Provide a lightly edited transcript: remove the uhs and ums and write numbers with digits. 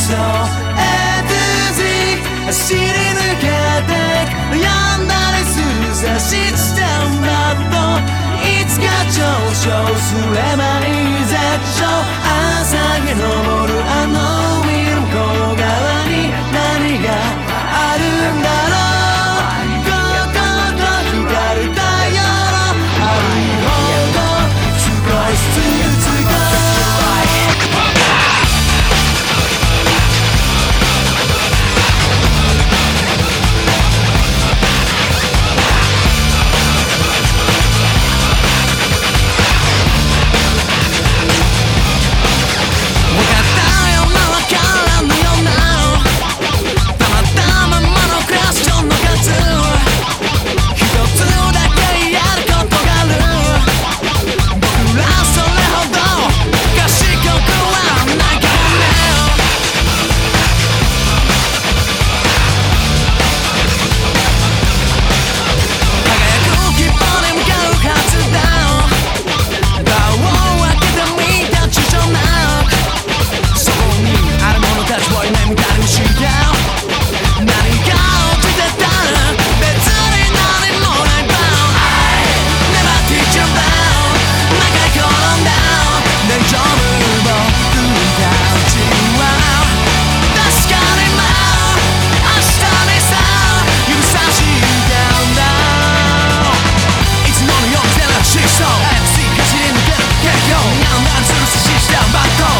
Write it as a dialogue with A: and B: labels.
A: So A to Z 走り抜けて病んだりするさシステムだといつか上昇すればいい絶頂朝日昇るあの海の向こう側に何があるんだろうここと光る太陽のあるほど少しずつバット